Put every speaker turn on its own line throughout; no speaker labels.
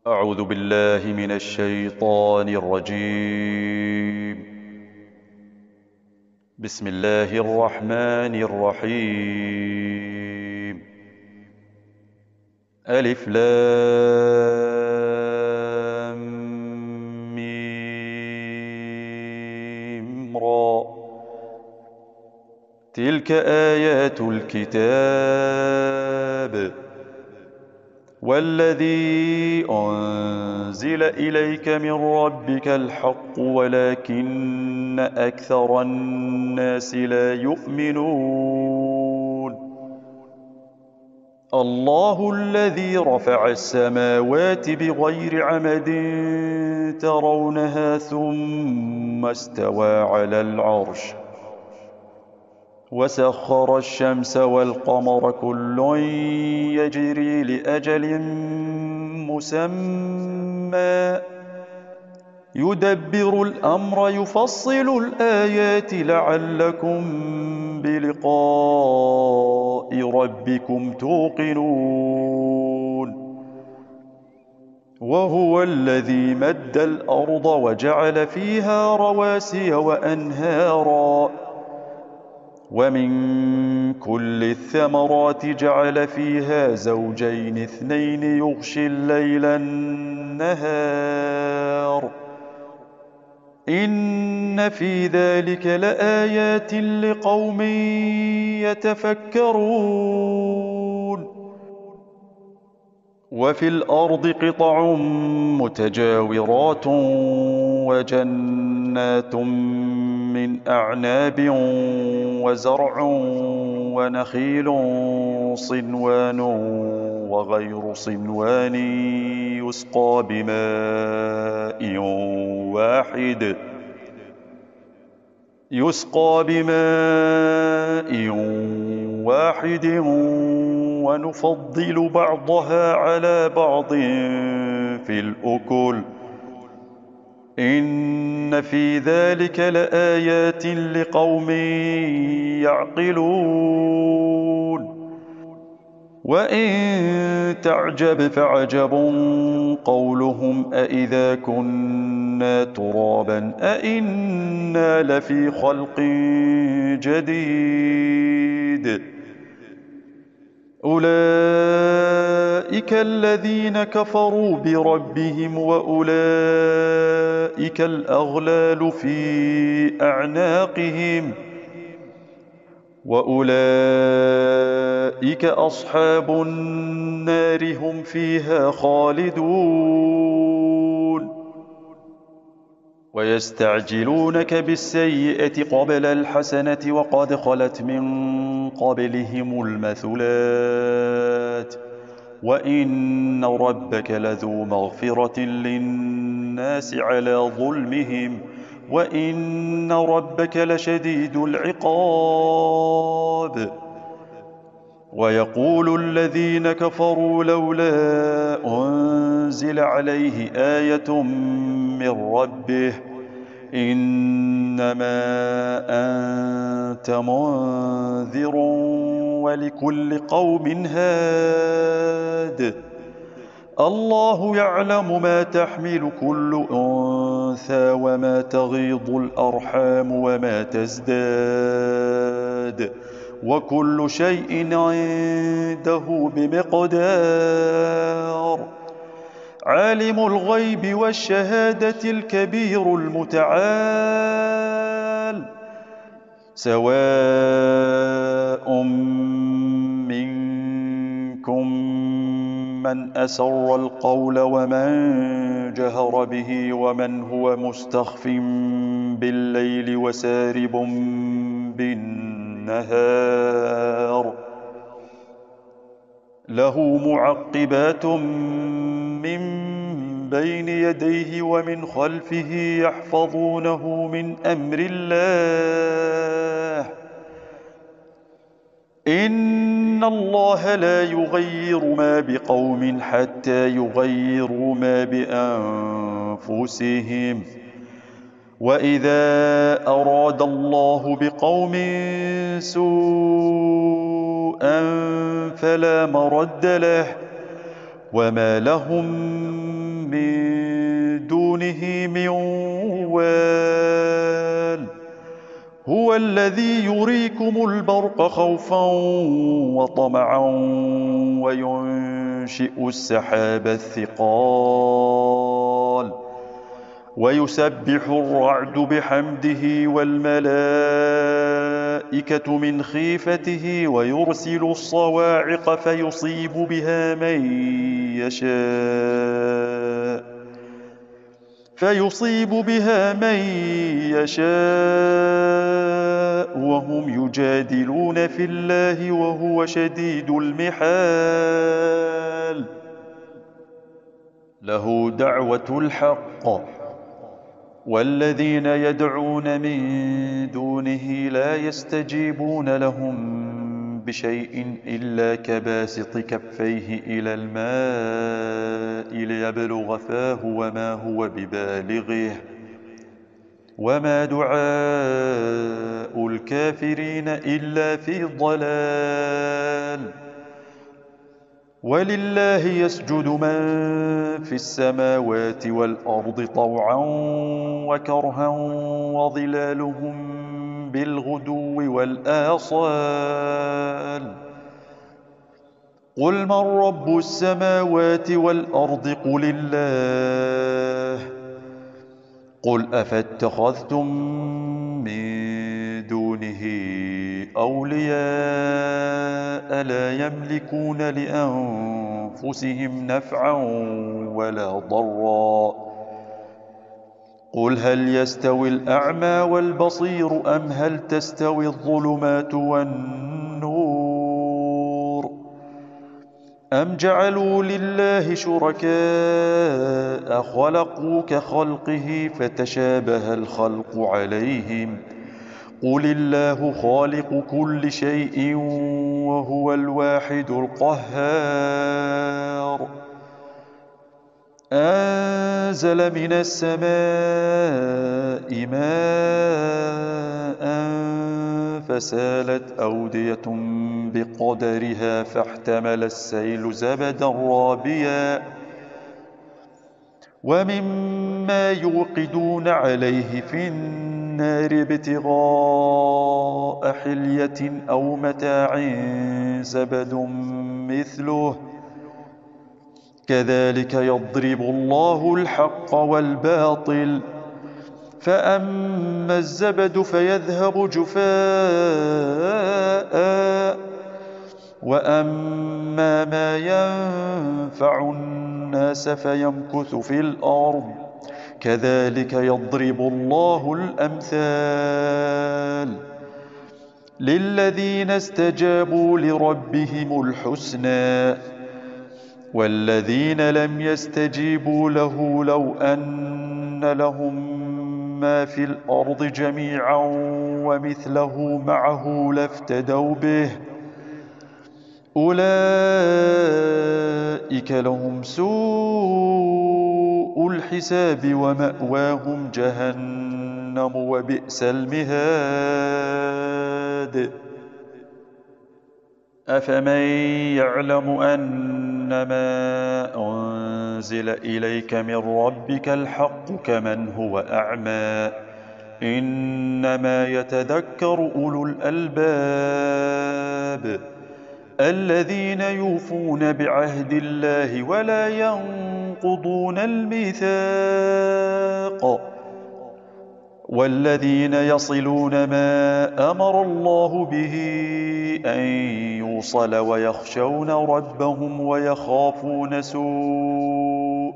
أعوذ بالله من الشيطان الرجيم. بسم الله الرحمن الرحيم. ألف لام ميم را. تلك آيات الكتاب والذي أنزل إليك من ربك الحق ولكن أكثر الناس لا يؤمنون. الله الذي رفع السماوات بغير عمد ترونها ثم استوى على العرش وسخر الشمس والقمر كل يجري لأجل مسمى يدبر الأمر يفصل الآيات لعلكم بلقاء ربكم توقنون. وهو الذي مد الأرض وجعل فيها رواسي وأنهارا ومن كل الثمرات جعل فيها زوجين اثنين يغشي الليل النهار إن في ذلك لآيات لقوم يتفكرون. وفي الأرض قطع متجاورات وجنات من أعناب وزرع ونخيل صنوان وغير صنوان يسقى بماء واحد ونفضل بعضها على بعض في الأكل إن في ذلك لآيات لقوم يعقلون. وإن تعجب فعجب قولهم أإذا كنا ترابا أإنا لفي خلق جديد. أولئك الذين كفروا بربهم وأولئك الأغلال في أعناقهم وأولئك أصحاب النار هم فيها خالدون. ويستعجلونك بالسيئة قبل الحسنة وقد خلت من قبلهم المثلات وإن ربك لذو مغفرة للناس على ظلمهم وإن ربك لشديد العقاب. ويقول الذين كفروا لولا أنزل عليه آية من ربه إنما أنت منذر ولكل قوم هاد. الله يعلم ما تحمل كل أنثى وما تغيض الأرحام وما تزداد وكل شيء عنده بمقدار. عالم الغيب والشهادة الكبير المتعال سواء منكم من أسر القول ومن جهر به ومن هو مستخف بالليل وسارب بالنهار له معقبات من بين يديه ومن خلفه يحفظونه من أمر الله إن الله لا يغير ما بقوم حتى يغيروا ما بأنفسهم وإذا أراد الله بقوم سوءا فلا مرد له وما لهم من دونه من وال هو الذي يريكم البرق خوفا وطمعا وينشئ السحاب الثقال ويسبح الرعد بحمده والملائكة من خيفته ويرسل الصواعق فيصيب بها من يشاء وهم يجادلون في الله وهو شديد المحال له دعوة الحق والذين يدعون من دونه لا يستجيبون لهم بشيء إلا كباسط كفيه إلى الماء ليبلغ فاه وما هو ببالغه وما دعاء الكافرين إلا في ضلال ولله يسجد من في السماوات والأرض طوعا وكرها وظلالهم بالغدو والآصال قل من رب السماوات والأرض قل الله قل أفاتخذتم من دونه أولياء لا يملكون لأنفسهم نفعا ولا ضرا قل هل يستوي الأعمى والبصير أم هل تستوي الظلمات والنور أم جعلوا لله شركاء خلقوا كخلقه فتشابه الخلق عليهم قل الله خالق كل شيء وهو الواحد القهار أنزل من السماء ماء فسالت أودية بقدرها فاحتمل السيل زبدا رابيا ومما يوقدون عليه في النار ابتغاء حلية أو متاع زبد مثله كذلك يضرب الله الحق والباطل فأما الزبد فيذهب جفاء وأما ما ينفع الناس فيمكث في الأرض كذلك يضرب الله الأمثال للذين استجابوا لربهم الحسنى والذين لم يستجيبوا له لو أن لهم ما في الأرض جميعا ومثله معه لافتدوا به أولئك لهم سوء الحساب ومأواهم جهنم وبئس المهاد أفمن يعلم أنما أنزل إليك من ربك الحق كمن هو أعمى إنما يتذكر أولو الألباب الذين يوفون بعهد الله ولا ينقضون الميثاق والذين يصلون ما أمر الله به أن يوصل ويخشون ربهم ويخافون سوء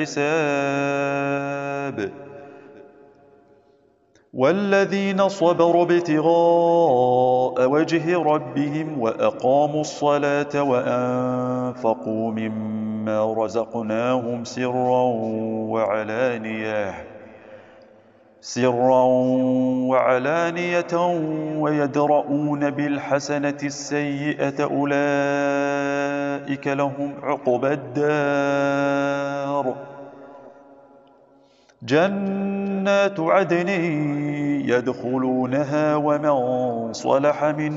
الحساب والذين صبروا ابتغاء وجه ربهم وأقاموا الصلاة وأنفقوا مما رزقناهم سرا وعلانية ويدرؤون بالحسنة السيئة أولئك لهم عقبى الدار جنات عدن يدخلونها ومن صلح من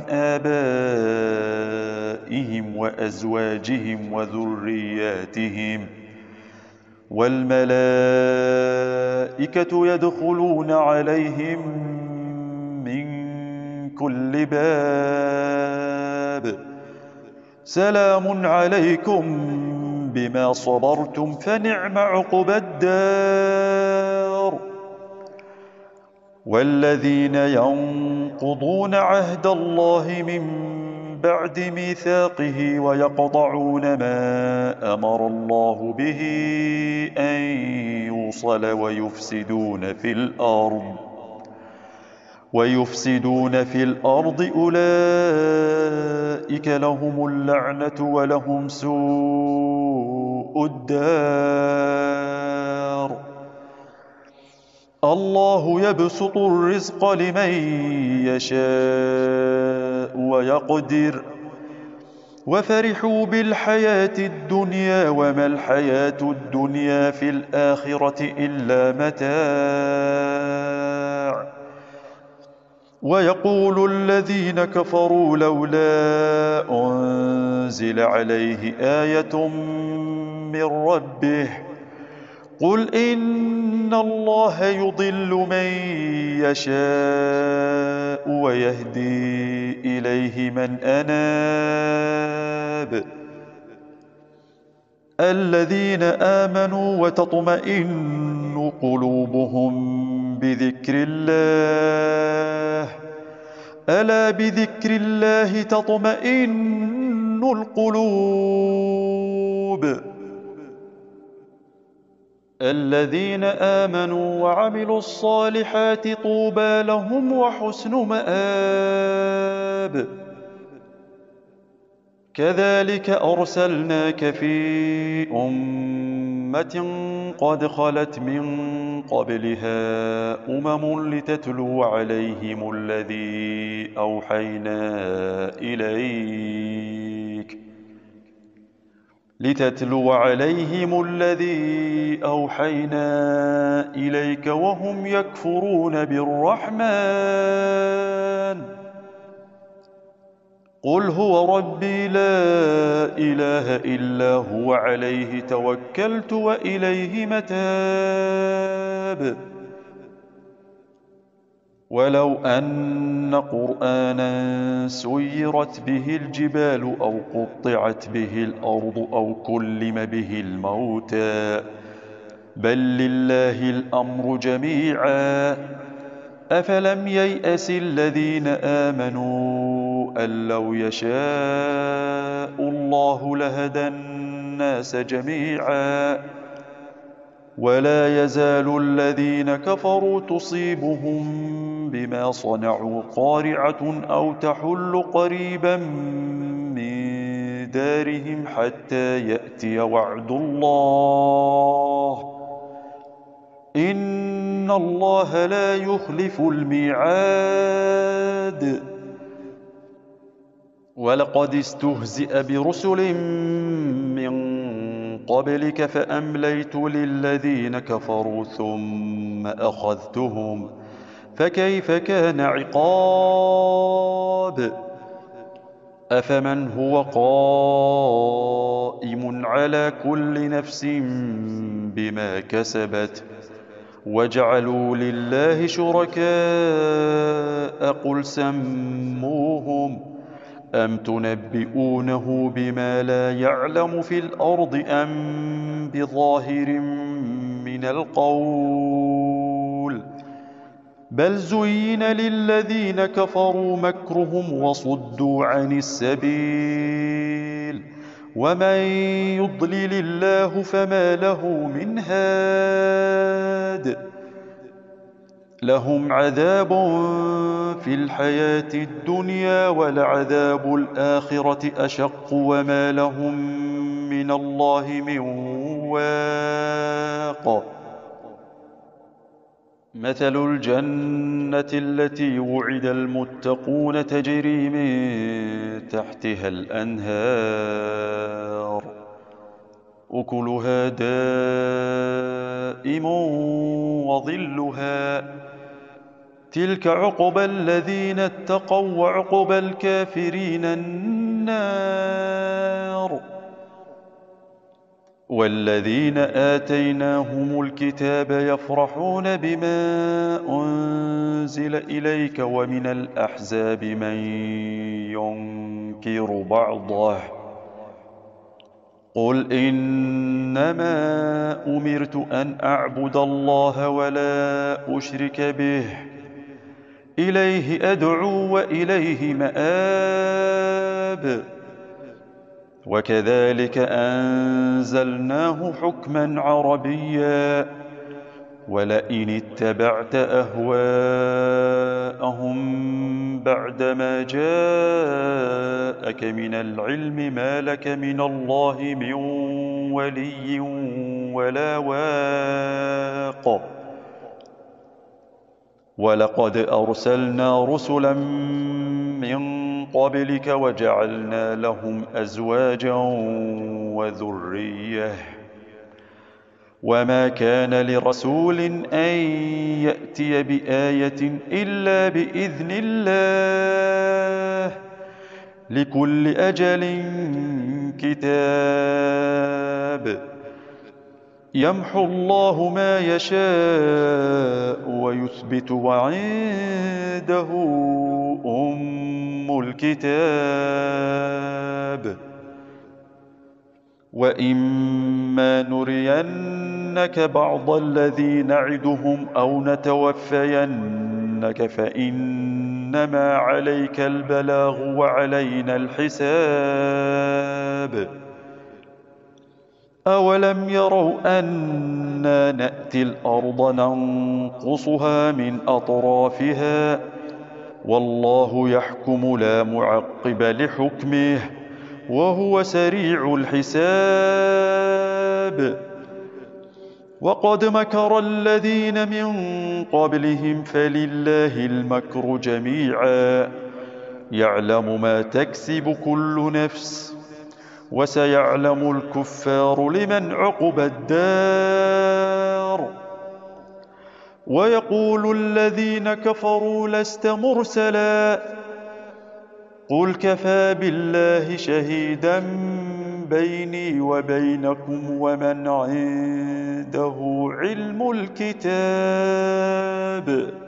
آبائهم وأزواجهم والملائكة يدخلون عليهم من كل باب سلام عليكم بما صبرتم فنعم عقبى الدار. والذين ينقضون عهد الله من بعد ميثاقه ويقطعون ما أمر الله به أن يوصل ويفسدون في الأرض أولئك لهم اللعنة ولهم سوء الدار. الله يبسط الرزق لمن يشاء ويقدر وفرحوا بالحياة الدنيا وما الحياة الدنيا في الآخرة إلا متاع. ويقول الذين كفروا لولا أنزل عليه آية من ربه قل إن الله يضل من يشاء ويهدي إليه من أناب. الذين آمنوا وتطمئن قلوبهم بذكر الله ألا بذكر الله تطمئن القلوب. الذين آمنوا وعملوا الصالحات طوبى لهم وحسن مآب. كذلك أرسلناك في أمة قد خلت من قبلها لتتلو عليهم الذي أوحينا إليك وهم يكفرون بالرحمن. قل هو ربي لا إله إلا هو عليه توكلت وإليه متاب. ولو أن قرآنا سيرت به الجبال أو قطعت به الأرض أو كلم به الموتى بل لله الأمر جميعا أفلم ييأس الذين آمنوا أن لو يشاء الله لهدى الناس جميعا ولا يزال الذين كفروا تصيبهم بما صنعوا قارعة أو تحل قريبا من دارهم حتى يأتي وعد الله إن الله لا يخلف الميعاد. ولقد استهزئ برسل من قبلك فأمليت للذين كفروا ثم أخذتهم فكيف كان عقاب. أفمن هو قائم على كل نفس بما كسبت وجعلوا لله شركاء قل سموهم أم تنبئونه بما لا يعلم في الأرض أم بظاهر من القول بل زين للذين كفروا مكرهم وصدوا عن السبيل ومن يضلل الله فما له من هاد. لهم عذاب في الحياة الدنيا ولعذاب الآخرة أشق وما لهم من الله من واق. مثل الجنة التي وعد المتقون تجري من تحتها الأنهار أكلها دائم وظلها تلك عقبى الذين اتقوا وعقبى الكافرين النار والذين آتيناهم الكتاب يفرحون بما أنزل إليك ومن الأحزاب من ينكر بعضه قل إنما أمرت أن أعبد الله ولا أشرك به إليه أدعو وإليه مآب وكذلك أنزلناه حكما عربيا ولئن اتبعت أهواءهم بعدما جاءك من العلم ما لك من الله من ولي ولا واق ولقد أرسلنا رسلا من قبلك وجعلنا لهم أزواجا وذرية وما كان لرسول أن يأتي بآية إلا بإذن الله لكل أجل كتاب يمحو الله ما يشاء ويثبت وعنده أم الكتاب وإما نرينك بعض الذي نعدهم أو نتوفينك فإنما عليك البلاغ وعلينا الحساب أولم يروا أنا نأتي الأرض ننقصها من أطرافها والله يحكم لا معقب لحكمه وهو سريع الحساب وقد مكر الذين من قبلهم فلله المكر جميعا يعلم ما تكسب كل نفس وسيعلم الكفار لمن عقبى الدار ويقول الذين كفروا لست مرسلا قل كفى بالله شهيدا بيني وبينكم ومن عنده علم الكتاب